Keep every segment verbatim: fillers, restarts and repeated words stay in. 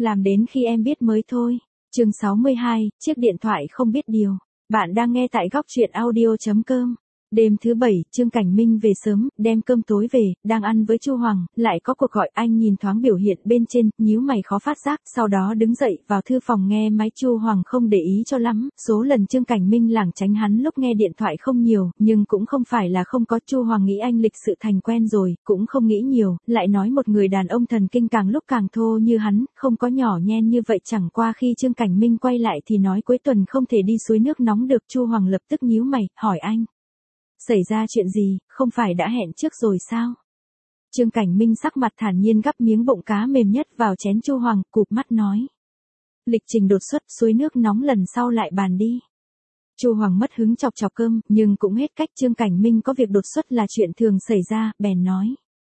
Làm đến khi em biết mới thôi. Chương sáu mươi hai, chiếc điện thoại không biết điều. Bạn đang nghe tại góc truyện audio chấm com. Đêm thứ bảy, Trương Cảnh Minh về sớm, đem cơm tối về, đang ăn với Chu Hoàng, lại có cuộc gọi. Anh nhìn thoáng biểu hiện bên trên, nhíu mày khó phát giác, sau đó đứng dậy vào thư phòng nghe máy. Chu Hoàng không để ý cho lắm, số lần Trương Cảnh Minh lảng tránh hắn lúc nghe điện thoại không nhiều, nhưng cũng không phải là không có. Chu Hoàng nghĩ anh lịch sự thành quen rồi, cũng không nghĩ nhiều, lại nói một người đàn ông thần kinh càng lúc càng thô như hắn, không có nhỏ nhen như vậy. Chẳng qua khi Trương Cảnh Minh quay lại thì nói cuối tuần không thể đi suối nước nóng được. Chu Hoàng lập tức nhíu mày, hỏi anh. Xảy ra chuyện gì, không phải đã hẹn trước rồi sao? Trương Cảnh Minh sắc mặt thản nhiên gắp miếng bụng cá mềm nhất vào chén. Chu Hoàng cụp mắt nói. Lịch trình đột xuất, suối nước nóng lần sau lại bàn đi. Chu Hoàng mất hứng chọc chọc cơm, nhưng cũng hết cách. Trương Cảnh Minh có việc đột xuất là chuyện thường xảy ra, bèn nói.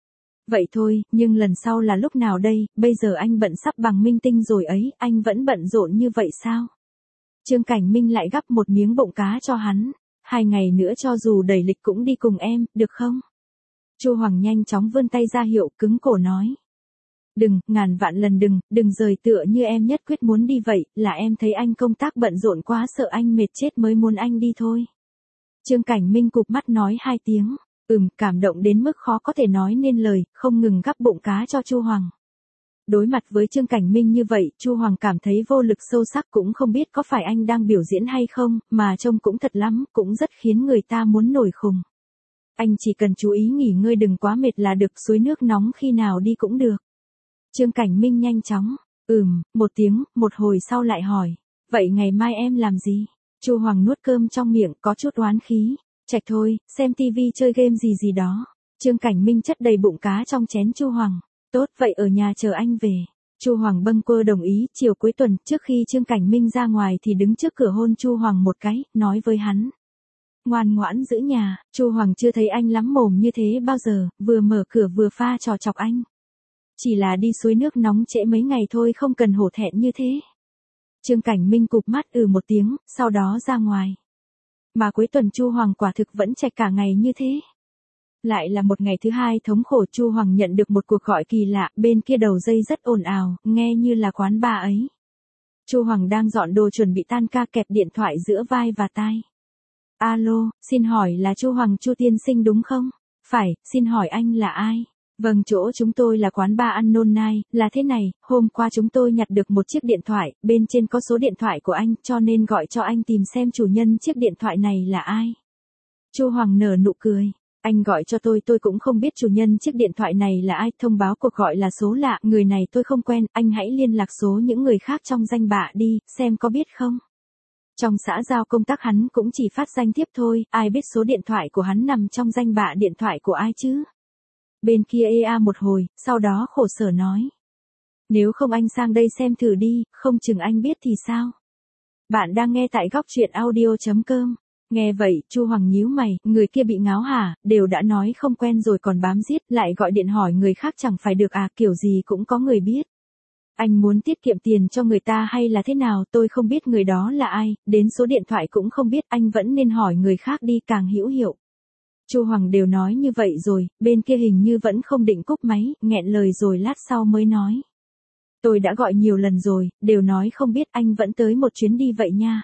Vậy thôi, nhưng lần sau là lúc nào đây, bây giờ anh bận sắp bằng minh tinh rồi ấy, anh vẫn bận rộn như vậy sao? Trương Cảnh Minh lại gắp một miếng bụng cá cho hắn. Hai ngày nữa cho dù đẩy lịch cũng đi cùng em, được không? Chu Hoàng nhanh chóng vươn tay ra hiệu, cứng cổ nói. Đừng, ngàn vạn lần đừng, đừng rời, tựa như em nhất quyết muốn đi vậy, là em thấy anh công tác bận rộn quá sợ anh mệt chết mới muốn anh đi thôi. Trương Cảnh Minh cụp mắt nói hai tiếng, ừm, cảm động đến mức khó có thể nói nên lời, không ngừng gắp bụng cá cho Chu Hoàng. Đối mặt với Trương Cảnh Minh như vậy, Chu Hoàng cảm thấy vô lực sâu sắc, cũng không biết có phải anh đang biểu diễn hay không, mà trông cũng thật lắm, cũng rất khiến người ta muốn nổi khùng. Anh chỉ cần chú ý nghỉ ngơi đừng quá mệt là được, suối nước nóng khi nào đi cũng được. Trương Cảnh Minh nhanh chóng, ừm, một tiếng, một hồi sau lại hỏi, vậy ngày mai em làm gì? Chu Hoàng nuốt cơm trong miệng, có chút oán khí, chạch thôi, xem tivi chơi game gì gì đó. Trương Cảnh Minh chất đầy bụng cá trong chén Chu Hoàng. Tốt, vậy ở nhà chờ anh về. Chu Hoàng bâng quơ đồng ý. Chiều cuối tuần, trước khi Trương Cảnh Minh ra ngoài thì đứng trước cửa hôn Chu Hoàng một cái, nói với hắn. Ngoan ngoãn giữ nhà. Chu Hoàng chưa thấy anh lắm mồm như thế bao giờ, vừa mở cửa vừa pha trò chọc anh. Chỉ là đi suối nước nóng trễ mấy ngày thôi, không cần hổ thẹn như thế. Trương Cảnh Minh cụp mắt ừ một tiếng, sau đó ra ngoài. Mà cuối tuần Chu Hoàng quả thực vẫn chạch cả ngày như thế. Lại là một ngày thứ hai thống khổ. Chu Hoàng nhận được một cuộc gọi kỳ lạ, bên kia đầu dây rất ồn ào, nghe như là quán bar ấy. Chu Hoàng đang dọn đồ chuẩn bị tan ca, kẹp điện thoại giữa vai và tai. Alo, xin hỏi là Chu Hoàng Chu tiên sinh đúng không? Phải, xin hỏi anh là ai? Vâng, chỗ chúng tôi là quán bar Unknown Night, là thế này, hôm qua chúng tôi nhặt được một chiếc điện thoại, bên trên có số điện thoại của anh, cho nên gọi cho anh tìm xem chủ nhân chiếc điện thoại này là ai. Chu Hoàng nở nụ cười. Anh gọi cho tôi, tôi cũng không biết chủ nhân chiếc điện thoại này là ai, thông báo cuộc gọi là số lạ, người này tôi không quen, anh hãy liên lạc số những người khác trong danh bạ đi, xem có biết không. Trong xã giao công tác hắn cũng chỉ phát danh thiếp thôi, ai biết số điện thoại của hắn nằm trong danh bạ điện thoại của ai chứ. Bên kia ê a một hồi, sau đó khổ sở nói. Nếu không anh sang đây xem thử đi, không chừng anh biết thì sao. Bạn đang nghe tại góc truyện audio chấm com. Nghe vậy, Chu Hoàng nhíu mày, người kia bị ngáo hả, đều đã nói không quen rồi còn bám giết, lại gọi điện hỏi người khác chẳng phải được à, kiểu gì cũng có người biết. Anh muốn tiết kiệm tiền cho người ta hay là thế nào, tôi không biết người đó là ai, đến số điện thoại cũng không biết, anh vẫn nên hỏi người khác đi, càng hữu hiệu. Chu Hoàng đều nói như vậy rồi, bên kia hình như vẫn không định cúp máy, nghẹn lời rồi lát sau mới nói. Tôi đã gọi nhiều lần rồi, đều nói không biết, anh vẫn tới một chuyến đi vậy nha.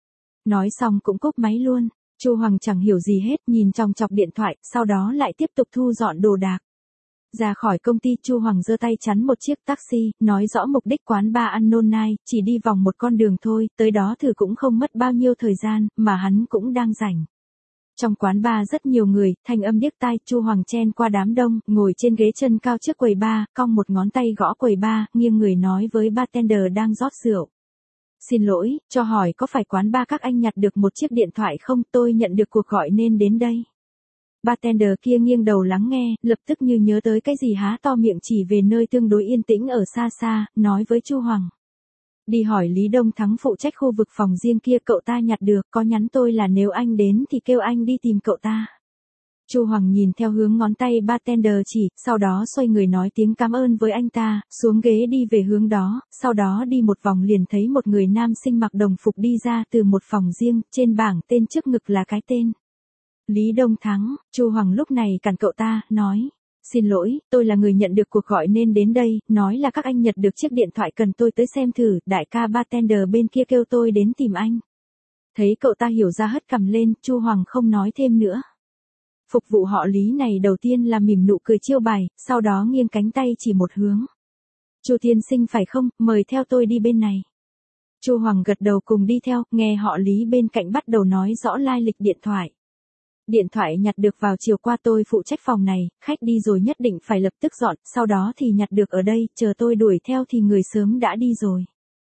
Nói xong cũng cúp máy luôn. Chu Hoàng chẳng hiểu gì hết, nhìn chòng chọc điện thoại, sau đó lại tiếp tục thu dọn đồ đạc. Ra khỏi công ty, Chu Hoàng giơ tay chắn một chiếc taxi, nói rõ mục đích quán bar Unknown Night, chỉ đi vòng một con đường thôi, tới đó thử cũng không mất bao nhiêu thời gian, mà hắn cũng đang rảnh. Trong quán bar rất nhiều người, thanh âm điếc tai. Chu Hoàng chen qua đám đông, ngồi trên ghế chân cao trước quầy bar, cong một ngón tay gõ quầy bar, nghiêng người nói với bartender đang rót rượu. Xin lỗi, cho hỏi có phải quán bar các anh nhặt được một chiếc điện thoại không, tôi nhận được cuộc gọi nên đến đây. Bartender kia nghiêng đầu lắng nghe, lập tức như nhớ tới cái gì há to miệng chỉ về nơi tương đối yên tĩnh ở xa xa, nói với Chu Hoàng. Đi hỏi Lý Đông Thắng phụ trách khu vực phòng riêng kia, cậu ta nhặt được, có nhắn tôi là nếu anh đến thì kêu anh đi tìm cậu ta. Chu Hoàng nhìn theo hướng ngón tay bartender chỉ, sau đó xoay người nói tiếng cảm ơn với anh ta, xuống ghế đi về hướng đó, sau đó đi một vòng liền thấy một người nam sinh mặc đồng phục đi ra từ một phòng riêng, trên bảng tên trước ngực là cái tên. Lý Đông Thắng. Chu Hoàng lúc này cản cậu ta, nói. Xin lỗi, tôi là người nhận được cuộc gọi nên đến đây, nói là các anh nhận được chiếc điện thoại cần tôi tới xem thử, đại ca bartender bên kia kêu tôi đến tìm anh. Thấy cậu ta hiểu ra hất cằm lên, Chu Hoàng không nói thêm nữa. Phục vụ họ Lý này đầu tiên là mỉm nụ cười chiêu bài, sau đó nghiêng cánh tay chỉ một hướng. Chu tiên sinh phải không, mời theo tôi đi bên này. Chu Hoàng gật đầu cùng đi theo, nghe họ Lý bên cạnh bắt đầu nói rõ lai lịch điện thoại. Điện thoại nhặt được vào chiều qua, tôi phụ trách phòng này, khách đi rồi nhất định phải lập tức dọn, sau đó thì nhặt được ở đây, chờ tôi đuổi theo thì người sớm đã đi rồi.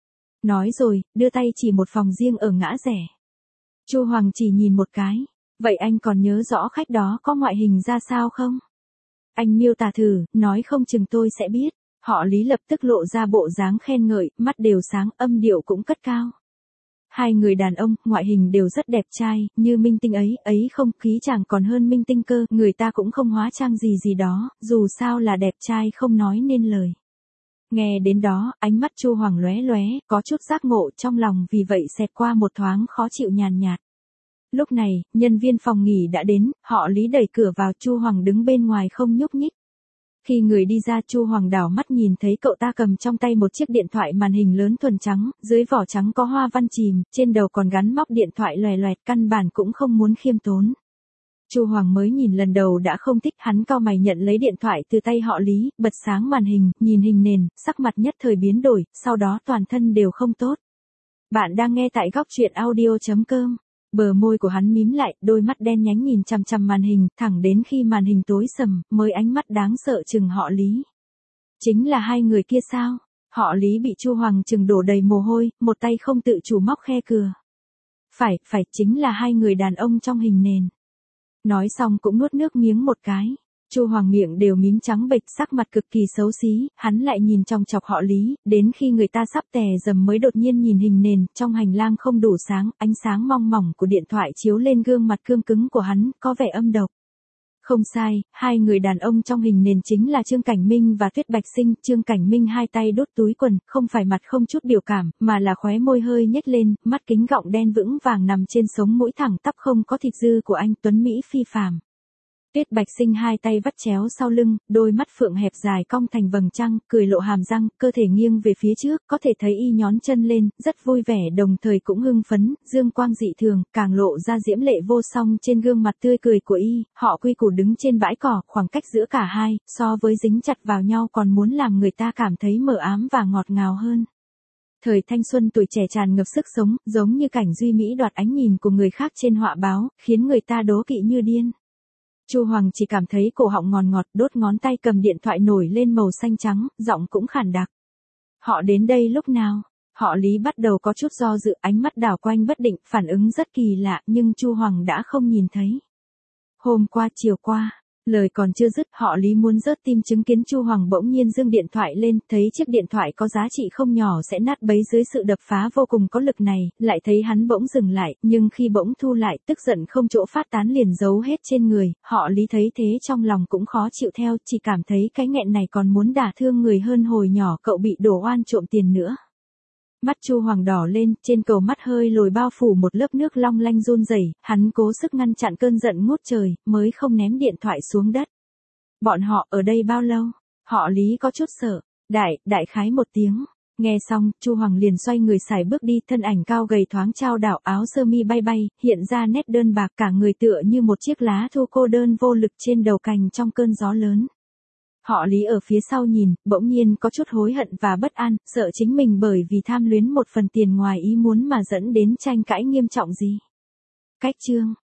Nói rồi, đưa tay chỉ một phòng riêng ở ngã rẽ. Chu Hoàng chỉ nhìn một cái. Vậy anh còn nhớ rõ khách đó có ngoại hình ra sao không? Anh miêu tả thử, nói không chừng tôi sẽ biết. Họ Lý lập tức lộ ra bộ dáng khen ngợi, mắt đều sáng, âm điệu cũng cất cao. Hai người đàn ông, ngoại hình đều rất đẹp trai, như minh tinh ấy, ấy không, khí chàng còn hơn minh tinh cơ, người ta cũng không hóa trang gì gì đó, dù sao là đẹp trai không nói nên lời. Nghe đến đó, ánh mắt Chu Hoàng lóe lóe, có chút giác ngộ trong lòng, vì vậy xẹt qua một thoáng khó chịu nhàn nhạt. Lúc này, nhân viên phòng nghỉ đã đến, họ Lý đẩy cửa vào, Chu Hoàng đứng bên ngoài không nhúc nhích. Khi người đi ra, Chu Hoàng đảo mắt nhìn thấy cậu ta cầm trong tay một chiếc điện thoại màn hình lớn thuần trắng, dưới vỏ trắng có hoa văn chìm, trên đầu còn gắn móc điện thoại loè loẹt, căn bản cũng không muốn khiêm tốn. Chu Hoàng mới nhìn lần đầu đã không thích, hắn cau mày nhận lấy điện thoại từ tay họ Lý, bật sáng màn hình, nhìn hình nền, sắc mặt nhất thời biến đổi, sau đó toàn thân đều không tốt. Bạn đang nghe tại góc truyện audio chấm com. Bờ môi của hắn mím lại, đôi mắt đen nhánh nhìn chằm chằm màn hình, thẳng đến khi màn hình tối sầm, mới ánh mắt đáng sợ chừng họ Lý. Chính là hai người kia sao? Họ Lý bị Chu Hoàng chừng đổ đầy mồ hôi, một tay không tự chủ móc khe cửa. Phải, phải, chính là hai người đàn ông trong hình nền. Nói xong cũng nuốt nước miếng một cái. Chu Hoàng miệng đều mím trắng bệch, sắc mặt cực kỳ xấu xí, hắn lại nhìn trong chọc họ Lý, đến khi người ta sắp tè dầm mới đột nhiên nhìn hình nền, trong hành lang không đủ sáng, ánh sáng mong mỏng của điện thoại chiếu lên gương mặt cương cứng của hắn, có vẻ âm độc. Không sai, hai người đàn ông trong hình nền chính là Trương Cảnh Minh và Tuyết Bạch Sinh. Trương Cảnh Minh hai tay đút túi quần, không phải mặt không chút biểu cảm, mà là khóe môi hơi nhếch lên, mắt kính gọng đen vững vàng nằm trên sống mũi thẳng tắp không có thịt dư của anh tuấn Mỹ phi phàm. Tuyết Bạch Sinh hai tay vắt chéo sau lưng, đôi mắt phượng hẹp dài cong thành vầng trăng, cười lộ hàm răng, cơ thể nghiêng về phía trước, có thể thấy y nhón chân lên, rất vui vẻ đồng thời cũng hưng phấn, dương quang dị thường, càng lộ ra diễm lệ vô song trên gương mặt tươi cười của y. Họ quy củ đứng trên bãi cỏ, khoảng cách giữa cả hai, so với dính chặt vào nhau còn muốn làm người ta cảm thấy mờ ám và ngọt ngào hơn. Thời thanh xuân tuổi trẻ tràn ngập sức sống, giống như cảnh duy mỹ đoạt ánh nhìn của người khác trên họa báo, khiến người ta đố kỵ như điên. Chu Hoàng chỉ cảm thấy cổ họng ngọt ngọt, đốt ngón tay cầm điện thoại nổi lên màu xanh trắng, giọng cũng khản đặc. Họ đến đây lúc nào? Họ Lý bắt đầu có chút do dự, ánh mắt đảo quanh bất định, phản ứng rất kỳ lạ, nhưng Chu Hoàng đã không nhìn thấy. Hôm qua, chiều qua. Lời còn chưa dứt, họ Lý muốn rớt tim chứng kiến Chu Hoàng bỗng nhiên giương điện thoại lên, thấy chiếc điện thoại có giá trị không nhỏ sẽ nát bấy dưới sự đập phá vô cùng có lực này, lại thấy hắn bỗng dừng lại, nhưng khi bỗng thu lại, tức giận không chỗ phát tán liền giấu hết trên người, họ Lý thấy thế trong lòng cũng khó chịu theo, chỉ cảm thấy cái nghẹn này còn muốn đả thương người hơn hồi nhỏ cậu bị đổ oan trộm tiền nữa. Mắt Chu Hoàng đỏ lên, trên cầu mắt hơi lồi bao phủ một lớp nước long lanh run rẩy, hắn cố sức ngăn chặn cơn giận ngút trời, mới không ném điện thoại xuống đất. Bọn họ ở đây bao lâu? Họ Lý có chút sợ. Đại, đại khái một tiếng. Nghe xong, Chu Hoàng liền xoay người sải bước đi, thân ảnh cao gầy thoáng trao đảo, áo sơ mi bay bay, hiện ra nét đơn bạc, cả người tựa như một chiếc lá thu cô đơn vô lực trên đầu cành trong cơn gió lớn. Họ Lý ở phía sau nhìn, bỗng nhiên có chút hối hận và bất an, sợ chính mình bởi vì tham luyến một phần tiền ngoài ý muốn mà dẫn đến tranh cãi nghiêm trọng gì. Cách chương